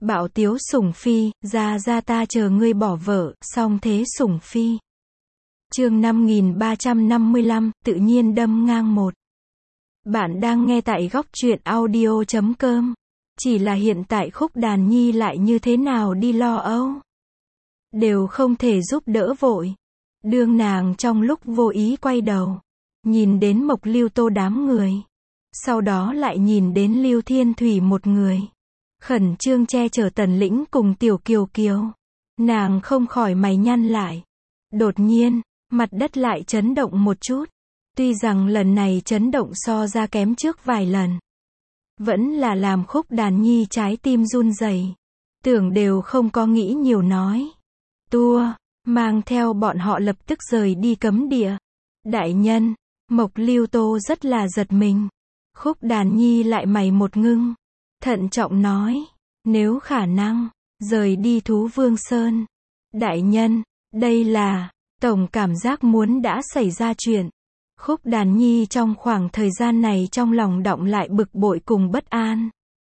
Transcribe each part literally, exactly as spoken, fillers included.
Bảo Tiếu Sủng Phi, ra ra ta chờ ngươi bỏ vợ, song thế Sủng Phi. Chương năm nghìn ba trăm năm mươi lăm, tự nhiên đâm ngang một. Bạn đang nghe tại góc truyện audio chấm com. Chỉ là hiện tại Khúc Đàn Nhi lại như thế nào đi lo âu. Đều không thể giúp đỡ vội. Đương nàng trong lúc vô ý quay đầu. Nhìn đến Mộc Lưu Tô đám người. Sau đó lại nhìn đến Lưu Thiên Thủy một người. Khẩn trương che chở Tần Lĩnh cùng Tiểu Kiều Kiều. Nàng không khỏi mày nhăn lại. Đột nhiên, mặt đất lại chấn động một chút. Tuy rằng lần này chấn động so ra kém trước vài lần. Vẫn là làm Khúc Đàn Nhi trái tim run rẩy. Tưởng đều không có nghĩ nhiều nói. Tua, mang theo bọn họ lập tức rời đi cấm địa. Đại nhân, Mộc Lưu Tô rất là giật mình. Khúc Đàn Nhi lại mày một ngưng. Thận trọng nói, nếu khả năng, rời đi Thú Vương Sơn. Đại nhân, đây là, tổng cảm giác muốn đã xảy ra chuyện. Khúc Đàn Nhi trong khoảng thời gian này trong lòng đọng lại bực bội cùng bất an.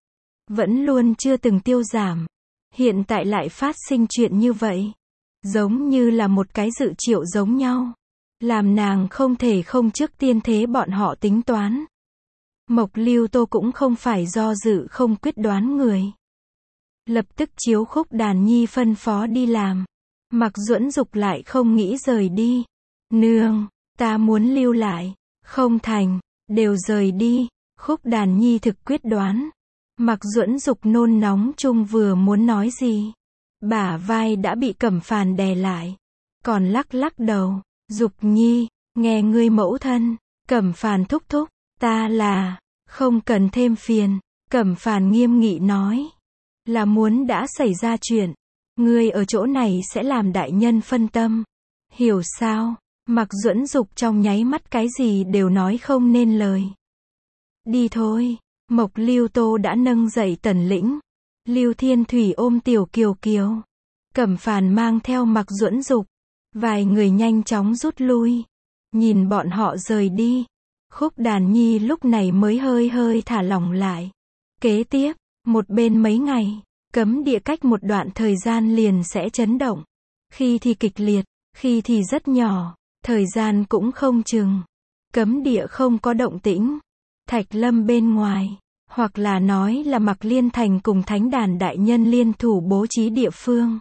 Vẫn luôn chưa từng tiêu giảm. Hiện tại lại phát sinh chuyện như vậy. Giống như là một cái dự triệu giống nhau. Làm nàng không thể không trước tiên thế bọn họ tính toán. Mộc Lưu Tô cũng không phải do dự không quyết đoán người. Lập tức chiếu Khúc Đàn Nhi phân phó đi làm. Mạc Duẫn Dục lại không nghĩ rời đi. Nương, ta muốn lưu lại. Không thành, đều rời đi. Khúc Đàn Nhi thực quyết đoán. Mạc Duẫn Dục nôn nóng chung vừa muốn nói gì. Bả vai đã bị Cẩm Phàn đè lại. Còn lắc lắc đầu. Dục Nhi, nghe ngươi mẫu thân. Cẩm Phàn thúc thúc. Ta là, không cần thêm phiền. Cẩm Phàn nghiêm nghị nói. Là muốn đã xảy ra chuyện. Ngươi ở chỗ này sẽ làm đại nhân phân tâm. Hiểu sao? Mạc Duẫn Dục trong nháy mắt cái gì đều nói không nên lời. Đi thôi. Mộc Lưu Tô đã nâng dậy Tần Lĩnh. Lưu Thiên Thủy ôm Tiểu Kiều Kiều. Cẩm Phàn mang theo Mạc Duẫn Dục. Vài người nhanh chóng rút lui. Nhìn bọn họ rời đi. Khúc Đàn Nhi lúc này mới hơi hơi thả lỏng lại. Kế tiếp, một bên mấy ngày, cấm địa cách một đoạn thời gian liền sẽ chấn động. Khi thì kịch liệt, khi thì rất nhỏ, thời gian cũng không chừng. Cấm địa không có động tĩnh. Thạch Lâm bên ngoài, hoặc là nói là Mạc Liên Thành cùng Thánh Đàn đại nhân liên thủ bố trí địa phương.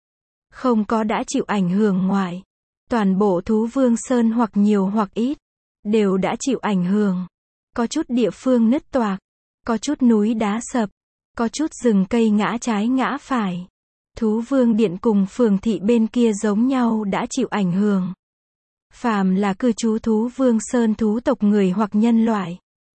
Không có đã chịu ảnh hưởng ngoại. Toàn bộ Thú Vương Sơn hoặc nhiều hoặc ít, đều đã chịu ảnh hưởng. Có chút địa phương nứt toạc, có chút núi đá sập, có chút rừng cây ngã trái ngã phải. Thú Vương Điện cùng phường thị bên kia giống nhau đã chịu ảnh hưởng. Phàm là cư trú Thú Vương Sơn thú tộc người hoặc nhân loại.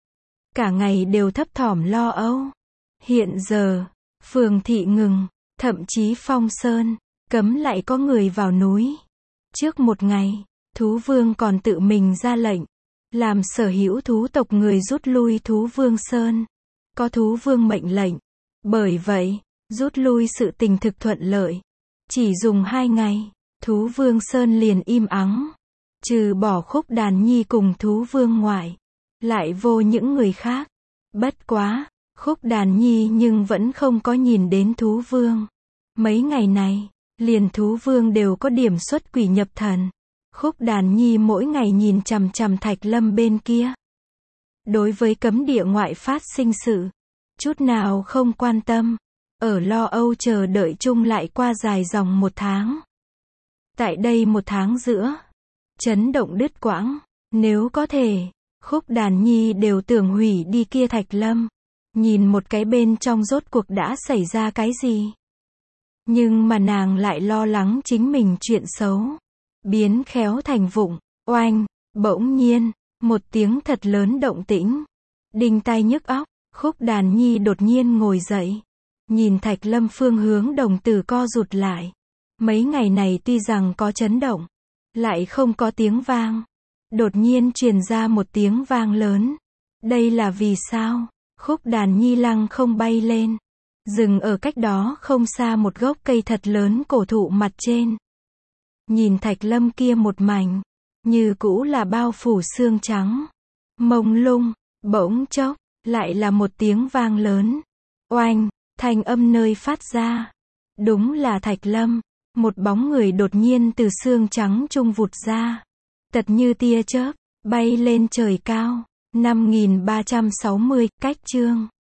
Cả ngày đều thấp thỏm lo âu. Hiện giờ, phường thị ngừng, thậm chí Phong Sơn, cấm lại có người vào núi. Trước một ngày, Thú Vương còn tự mình ra lệnh. Làm sở hữu thú tộc người rút lui Thú Vương Sơn. Có Thú Vương mệnh lệnh. Bởi vậy, rút lui sự tình thực thuận lợi. Chỉ dùng hai ngày, Thú Vương Sơn liền im ắng. Trừ bỏ Khúc Đàn Nhi cùng Thú Vương ngoại. Lại vô những người khác. Bất quá, Khúc Đàn Nhi nhưng vẫn không có nhìn đến Thú Vương. Mấy ngày này, liền Thú Vương đều có điểm xuất quỷ nhập thần. Khúc Đàn Nhi mỗi ngày nhìn chằm chằm Thạch Lâm bên kia. Đối với cấm địa ngoại phát sinh sự, chút nào không quan tâm. Ở lo âu chờ đợi chung lại qua dài dòng một tháng. Tại đây một tháng giữa, chấn động đứt quãng. Nếu có thể, Khúc Đàn Nhi đều tưởng hủy đi kia Thạch Lâm. Nhìn một cái bên trong rốt cuộc đã xảy ra cái gì. Nhưng mà nàng lại lo lắng chính mình chuyện xấu. Biến khéo thành vụng. Oanh, bỗng nhiên, một tiếng thật lớn động tĩnh. Đinh tai nhức óc. Khúc Đàn Nhi đột nhiên ngồi dậy. Nhìn Thạch Lâm phương hướng đồng tử co rụt lại. Mấy ngày này tuy rằng có chấn động, lại không có tiếng vang. Đột nhiên truyền ra một tiếng vang lớn. Đây là vì sao? Khúc Đàn Nhi lăng không bay lên. Dừng ở cách đó không xa một gốc cây thật lớn cổ thụ mặt trên. Nhìn Thạch Lâm kia một mảnh, như cũ là bao phủ xương trắng. Mông lung, bỗng chốc, lại là một tiếng vang lớn. Oanh, Thanh âm nơi phát ra. Đúng là Thạch Lâm. Một bóng người đột nhiên từ xương trắng trung vụt ra. Tật như tia chớp, bay lên trời cao. năm nghìn ba trăm sáu mươi, cách chương.